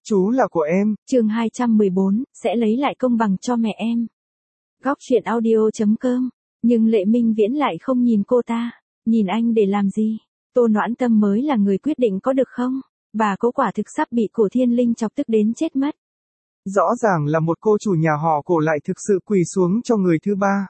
Chú là của em. Chương 214, sẽ lấy lại công bằng cho mẹ em. Góc truyện audio.com. Nhưng Lệ Minh Viễn lại không nhìn cô ta. Nhìn anh để làm gì? Tô Noãn Tâm mới là người quyết định có được không? Bà Cố quả thực sắp bị Cổ Thiên Linh chọc tức đến chết mất. Rõ ràng là một cô chủ nhà họ Cổ lại thực sự quỳ xuống cho người thứ ba.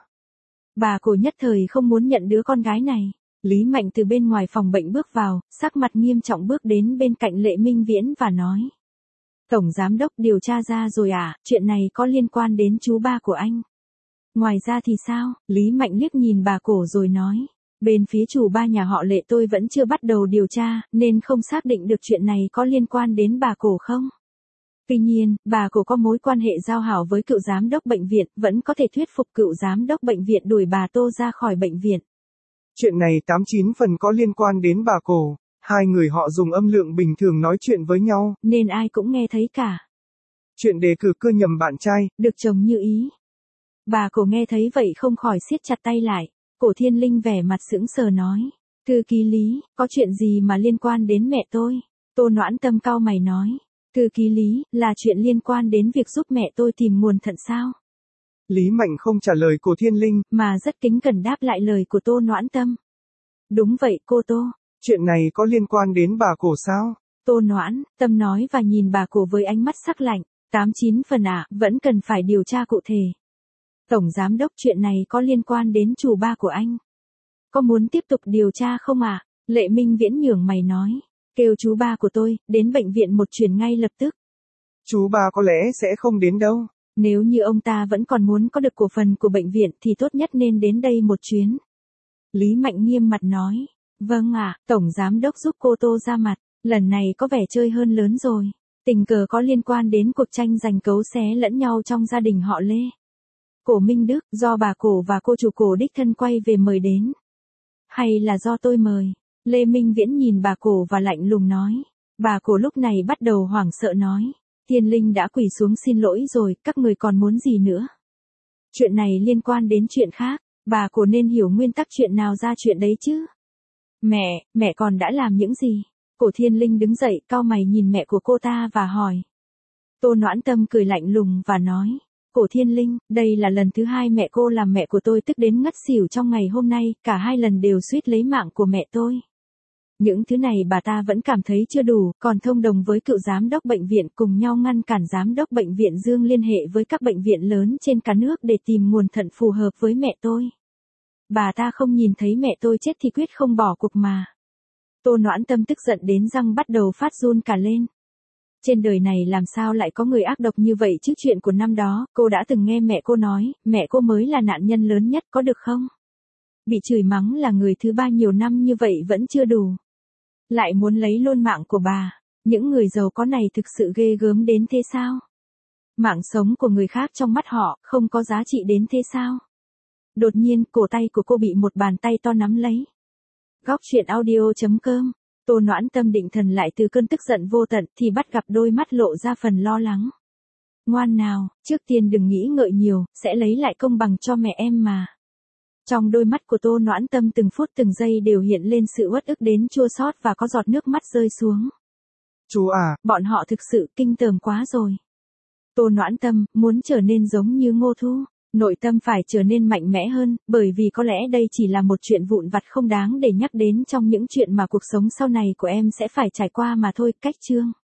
Bà Cổ nhất thời không muốn nhận đứa con gái này. Lý Mạnh từ bên ngoài phòng bệnh bước vào, sắc mặt nghiêm trọng bước đến bên cạnh Lệ Minh Viễn và nói. Tổng Giám đốc điều tra ra rồi à, chuyện này có liên quan đến chú ba của anh. Ngoài ra thì sao? Lý Mạnh liếc nhìn bà Cổ rồi nói. Bên phía chủ ba nhà họ Lệ tôi vẫn chưa bắt đầu điều tra, nên không xác định được chuyện này có liên quan đến bà Cổ không. Tuy nhiên, bà Cổ có mối quan hệ giao hảo với cựu giám đốc bệnh viện, vẫn có thể thuyết phục cựu giám đốc bệnh viện đuổi bà Tô ra khỏi bệnh viện. Chuyện này 89 phần có liên quan đến bà Cổ. Hai người họ dùng âm lượng bình thường nói chuyện với nhau, nên ai cũng nghe thấy cả. Chuyện đề cử cưa nhầm bạn trai, được chồng như ý. Bà Cổ nghe thấy vậy không khỏi siết chặt tay lại. Cổ Thiên Linh vẻ mặt sững sờ nói. Thư ký Lý, có chuyện gì mà liên quan đến mẹ tôi? Tô Noãn Tâm cau mày nói. Thư ký Lý, là chuyện liên quan đến việc giúp mẹ tôi tìm nguồn thận sao? Lý Mạnh không trả lời Cổ Thiên Linh, mà rất kính cẩn đáp lại lời của Tô Noãn Tâm. Đúng vậy cô Tô. Chuyện này có liên quan đến bà Cổ sao? Tô Noãn Tâm nói và nhìn bà Cổ với ánh mắt sắc lạnh. 89 phần à, vẫn cần phải điều tra cụ thể. Tổng Giám đốc, chuyện này có liên quan đến chủ ba của anh. Có muốn tiếp tục điều tra không ạ? Lệ Minh Viễn nhướng mày nói. Kêu chú ba của tôi, đến bệnh viện một chuyến ngay lập tức. Chú ba có lẽ sẽ không đến đâu. Nếu như ông ta vẫn còn muốn có được cổ phần của bệnh viện thì tốt nhất nên đến đây một chuyến. Lý Mạnh nghiêm mặt nói. Vâng ạ, Tổng Giám đốc giúp cô Tô ra mặt. Lần này có vẻ chơi hơn lớn rồi. Tình cờ có liên quan đến cuộc tranh giành cấu xé lẫn nhau trong gia đình họ Lê. Cổ Minh Đức, do bà Cổ và cô chủ Cổ đích thân quay về mời đến. Hay là do tôi mời? Lê Minh Viễn nhìn bà Cổ và lạnh lùng nói. Bà Cổ lúc này bắt đầu hoảng sợ nói. Thiên Linh đã quỳ xuống xin lỗi rồi, các người còn muốn gì nữa? Chuyện này liên quan đến chuyện khác, bà Cổ nên hiểu nguyên tắc chuyện nào ra chuyện đấy chứ. Mẹ còn đã làm những gì? Cổ Thiên Linh đứng dậy, cau mày nhìn mẹ của cô ta và hỏi. Tô Noãn Tâm cười lạnh lùng và nói. Cổ Thiên Linh, đây là lần thứ hai mẹ cô làm mẹ của tôi tức đến ngất xỉu trong ngày hôm nay, cả hai lần đều suýt lấy mạng của mẹ tôi. Những thứ này bà ta vẫn cảm thấy chưa đủ, còn thông đồng với cựu giám đốc bệnh viện cùng nhau ngăn cản giám đốc bệnh viện Dương liên hệ với các bệnh viện lớn trên cả nước để tìm nguồn thận phù hợp với mẹ tôi. Bà ta không nhìn thấy mẹ tôi chết thì quyết không bỏ cuộc mà. Tô Noãn Tâm tức giận đến răng bắt đầu phát run cả lên. Trên đời này làm sao lại có người ác độc như vậy chứ? Chuyện của năm đó, cô đã từng nghe mẹ cô nói, mẹ cô mới là nạn nhân lớn nhất, có được không? Bị chửi mắng là người thứ ba nhiều năm như vậy vẫn chưa đủ. Lại muốn lấy luôn mạng của bà. Những người giàu có này thực sự ghê gớm đến thế sao? Mạng sống của người khác trong mắt họ không có giá trị đến thế sao? Đột nhiên, cổ tay của cô bị một bàn tay to nắm lấy. Góc truyện audio.com. Tô Noãn Tâm định thần lại từ cơn tức giận vô tận thì bắt gặp đôi mắt lộ ra phần lo lắng. Ngoan nào, trước tiên đừng nghĩ ngợi nhiều, sẽ lấy lại công bằng cho mẹ em mà. Trong đôi mắt của Tô Noãn Tâm từng phút từng giây đều hiện lên sự uất ức đến chua xót và có giọt nước mắt rơi xuống. Chú à, bọn họ thực sự kinh tởm quá rồi. Tô Noãn Tâm muốn trở nên giống như Ngô Thu. Nội tâm phải trở nên mạnh mẽ hơn, bởi vì có lẽ đây chỉ là một chuyện vụn vặt không đáng để nhắc đến trong những chuyện mà cuộc sống sau này của em sẽ phải trải qua mà thôi. Cách chương